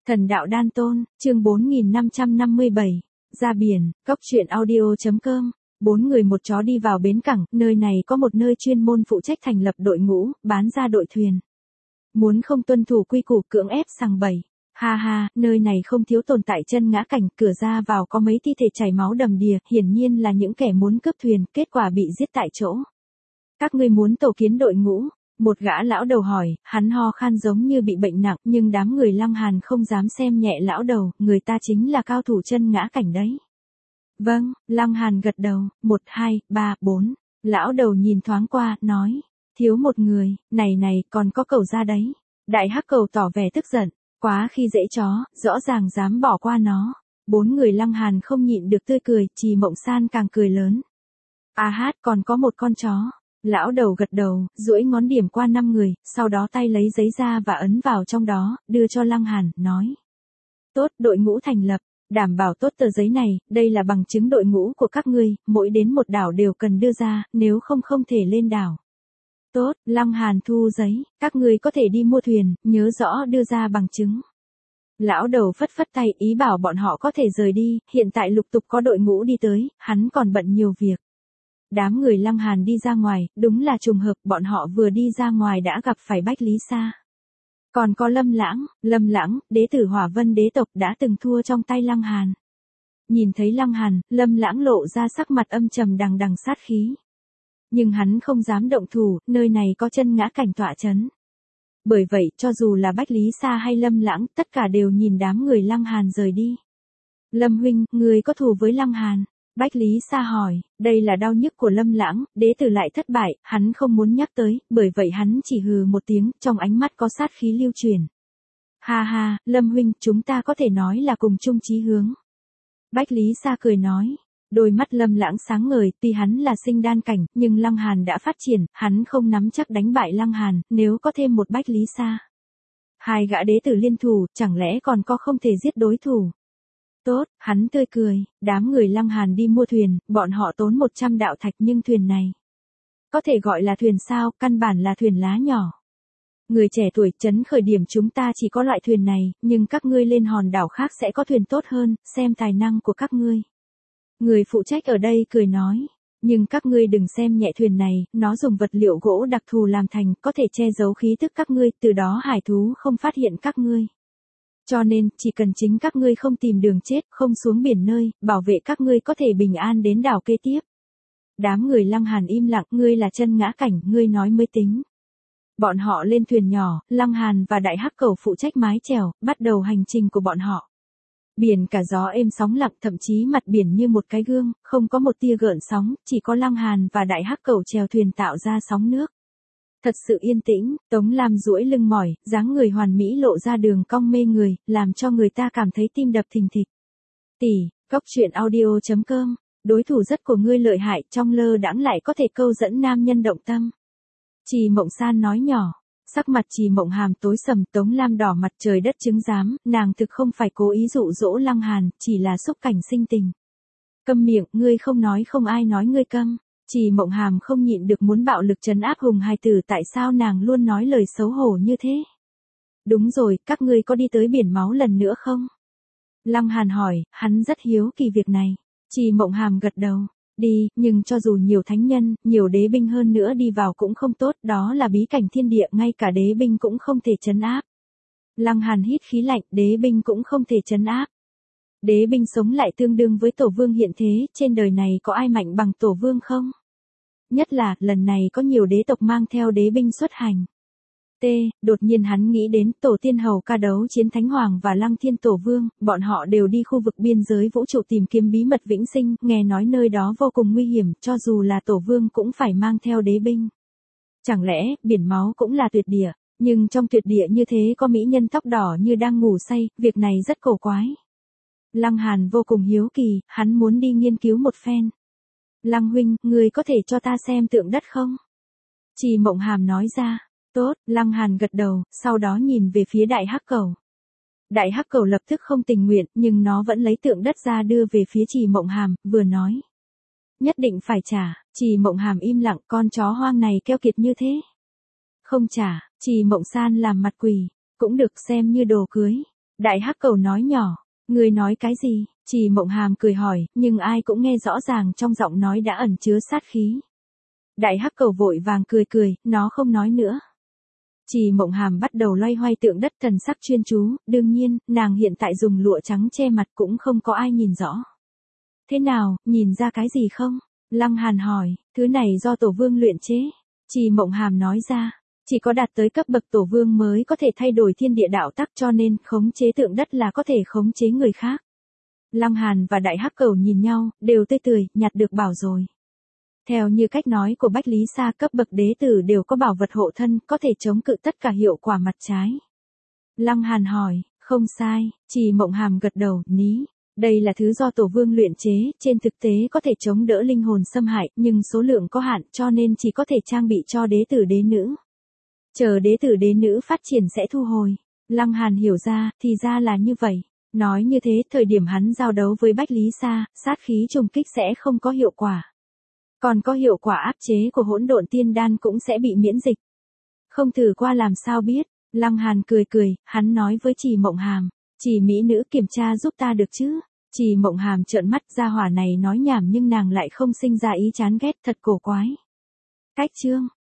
Thần đạo đan tôn, chương 4557, ra biển, cốc truyện audio.com. 4 người một chó đi vào bến cảng, nơi này có một nơi chuyên môn phụ trách thành lập đội ngũ, bán ra đội thuyền. Muốn không tuân thủ quy củ cưỡng ép sằng bậy. Ha ha, nơi này không thiếu tồn tại chân ngã cảnh, cửa ra vào có mấy thi thể chảy máu đầm đìa, hiển nhiên là những kẻ muốn cướp thuyền, kết quả bị giết tại chỗ. Các ngươi muốn tổ kiến đội ngũ? Một gã lão đầu hỏi, hắn ho khan giống như bị bệnh nặng, nhưng đám người Lăng Hàn không dám xem nhẹ lão đầu, người ta chính là cao thủ chân ngã cảnh đấy. Vâng, Lăng Hàn gật đầu, 1, 2, 3, 4. Lão đầu nhìn thoáng qua, nói, thiếu một người, này, còn có cẩu ra đấy. Đại hắc cẩu tỏ vẻ tức giận, quá khi dễ chó, rõ ràng dám bỏ qua nó. 4 người Lăng Hàn không nhịn được tươi cười, Trì Mộng San càng cười lớn. À hát, còn có một con chó. Lão đầu gật đầu, duỗi ngón điểm qua 5 người, sau đó tay lấy giấy ra và ấn vào trong đó, đưa cho Lăng Hàn, nói. Tốt, đội ngũ thành lập, đảm bảo tốt tờ giấy này, đây là bằng chứng đội ngũ của các ngươi, mỗi đến một đảo đều cần đưa ra, nếu không không thể lên đảo. Tốt, Lăng Hàn thu giấy, các ngươi có thể đi mua thuyền, nhớ rõ đưa ra bằng chứng. Lão đầu phất phất tay ý bảo bọn họ có thể rời đi, hiện tại lục tục có đội ngũ đi tới, hắn còn bận nhiều việc. Đám người Lăng Hàn đi ra ngoài, đúng là trùng hợp, bọn họ vừa đi ra ngoài đã gặp phải Bách Lý Sa. Còn có Lâm Lãng, đế tử Hỏa Vân đế tộc đã từng thua trong tay Lăng Hàn. Nhìn thấy Lăng Hàn, Lâm Lãng lộ ra sắc mặt âm trầm đằng đằng sát khí. Nhưng hắn không dám động thủ, nơi này có chân ngã cảnh tọa chấn. Bởi vậy, cho dù là Bách Lý Sa hay Lâm Lãng, tất cả đều nhìn đám người Lăng Hàn rời đi. Lâm huynh, người có thù với Lăng Hàn? Bách Lý Sa hỏi, đây là đau nhức của Lâm Lãng, đế tử lại thất bại, hắn không muốn nhắc tới, bởi vậy hắn chỉ hừ một tiếng, trong ánh mắt có sát khí lưu truyền. Ha ha, Lâm huynh, chúng ta có thể nói là cùng chung chí hướng. Bách Lý Sa cười nói, đôi mắt Lâm Lãng sáng ngời, tuy hắn là sinh đan cảnh, nhưng Lăng Hàn đã phát triển, hắn không nắm chắc đánh bại Lăng Hàn, nếu có thêm một Bách Lý Sa. Hai gã đế tử liên thủ, chẳng lẽ còn có không thể giết đối thủ. Tốt, hắn tươi cười, đám người Lăng Hàn đi mua thuyền, bọn họ tốn 100 đạo thạch nhưng thuyền này. Có thể gọi là thuyền sao, căn bản là thuyền lá nhỏ. Người trẻ tuổi trấn khởi điểm chúng ta chỉ có loại thuyền này, nhưng các ngươi lên hòn đảo khác sẽ có thuyền tốt hơn, xem tài năng của các ngươi. Người phụ trách ở đây cười nói, nhưng các ngươi đừng xem nhẹ thuyền này, nó dùng vật liệu gỗ đặc thù làm thành, có thể che giấu khí tức các ngươi, từ đó hải thú không phát hiện các ngươi. Cho nên, chỉ cần chính các ngươi không tìm đường chết, không xuống biển nơi, bảo vệ các ngươi có thể bình an đến đảo kế tiếp. Đám người Lăng Hàn im lặng, ngươi là chân ngã cảnh, ngươi nói mới tính. Bọn họ lên thuyền nhỏ, Lăng Hàn và Đại Hắc Cẩu phụ trách mái chèo, bắt đầu hành trình của bọn họ. Biển cả gió êm sóng lặng, thậm chí mặt biển như một cái gương, không có một tia gợn sóng, chỉ có Lăng Hàn và Đại Hắc Cẩu chèo thuyền tạo ra sóng nước. Thật sự yên tĩnh, Tống Lam duỗi lưng mỏi, dáng người hoàn mỹ lộ ra đường cong mê người, làm cho người ta cảm thấy tim đập thình thịch. Cốc truyện audio.com, đối thủ rất của ngươi lợi hại, trong lơ đãng lại có thể câu dẫn nam nhân động tâm. Trì Mộng San nói nhỏ, sắc mặt Trì Mộng Hàm tối sầm, Tống Lam đỏ mặt trời đất chứng giám, nàng thực không phải cố ý dụ dỗ Lăng Hàn, chỉ là xúc cảnh sinh tình. Câm miệng, ngươi không nói không ai nói ngươi câm. Trì Mộng Hàm không nhịn được muốn bạo lực trấn áp Hùng hài tử, tại sao nàng luôn nói lời xấu hổ như thế? Đúng rồi, các ngươi có đi tới biển máu lần nữa không? Lăng Hàn hỏi, hắn rất hiếu kỳ việc này. Trì Mộng Hàm gật đầu, đi, nhưng cho dù nhiều thánh nhân, nhiều đế binh hơn nữa đi vào cũng không tốt, đó là bí cảnh thiên địa, ngay cả đế binh cũng không thể trấn áp. Lăng Hàn hít khí lạnh, đế binh cũng không thể trấn áp. Đế binh sống lại tương đương với tổ vương hiện thế, trên đời này có ai mạnh bằng tổ vương không? Nhất là, lần này có nhiều đế tộc mang theo đế binh xuất hành. Đột nhiên hắn nghĩ đến tổ tiên hầu ca đấu chiến Thánh Hoàng và Lăng Thiên Tổ Vương, bọn họ đều đi khu vực biên giới vũ trụ tìm kiếm bí mật vĩnh sinh, nghe nói nơi đó vô cùng nguy hiểm, cho dù là tổ vương cũng phải mang theo đế binh. Chẳng lẽ, biển máu cũng là tuyệt địa, nhưng trong tuyệt địa như thế có mỹ nhân tóc đỏ như đang ngủ say, việc này rất cổ quái. Lăng Hàn vô cùng hiếu kỳ, hắn muốn đi nghiên cứu một phen. Lăng huynh, người có thể cho ta xem tượng đất không? Trì Mộng Hàm nói ra. Tốt, Lăng Hàn gật đầu, sau đó nhìn về phía Đại Hắc Cẩu. Đại Hắc Cẩu lập tức không tình nguyện, nhưng nó vẫn lấy tượng đất ra đưa về phía Trì Mộng Hàm, vừa nói. Nhất định phải trả, Trì Mộng Hàm im lặng, con chó hoang này keo kiệt như thế. Không trả, Trì Mộng San làm mặt quỳ, cũng được xem như đồ cưới. Đại hắc cầu nói nhỏ, người nói cái gì? Trì Mộng Hàm cười hỏi, nhưng ai cũng nghe rõ ràng trong giọng nói đã ẩn chứa sát khí. Đại hắc cầu vội vàng cười cười, nó không nói nữa. Trì Mộng Hàm bắt đầu loay hoay tượng đất thần sắc chuyên chú, đương nhiên, nàng hiện tại dùng lụa trắng che mặt cũng không có ai nhìn rõ. Thế nào, nhìn ra cái gì không? Lăng Hàn hỏi, thứ này do tổ vương luyện chế. Trì Mộng Hàm nói ra, chỉ có đạt tới cấp bậc tổ vương mới có thể thay đổi thiên địa đạo tắc, cho nên khống chế tượng đất là có thể khống chế người khác. Lăng Hàn và Đại Hắc Cẩu nhìn nhau, đều tươi cười, nhặt được bảo rồi. Theo như cách nói của Bách Lý Sa, cấp bậc đế tử đều có bảo vật hộ thân, có thể chống cự tất cả hiệu quả mặt trái. Lăng Hàn hỏi, không sai, Trì Mộng Hàm gật đầu, ní. Đây là thứ do tổ vương luyện chế, trên thực tế có thể chống đỡ linh hồn xâm hại, nhưng số lượng có hạn cho nên chỉ có thể trang bị cho đế tử đế nữ. Chờ đế tử đế nữ phát triển sẽ thu hồi. Lăng Hàn hiểu ra, thì ra là như vậy. Nói như thế, thời điểm hắn giao đấu với Bách Lý Sa, sát khí trùng kích sẽ không có hiệu quả. Còn có hiệu quả áp chế của hỗn độn tiên đan cũng sẽ bị miễn dịch. Không thử qua làm sao biết. Lăng Hàn cười cười, hắn nói với Trì Mộng Hàm, Trì mỹ nữ kiểm tra giúp ta được chứ? Trì Mộng Hàm trợn mắt, ra hỏa này nói nhảm nhưng nàng lại không sinh ra ý chán ghét, thật cổ quái. Cách chương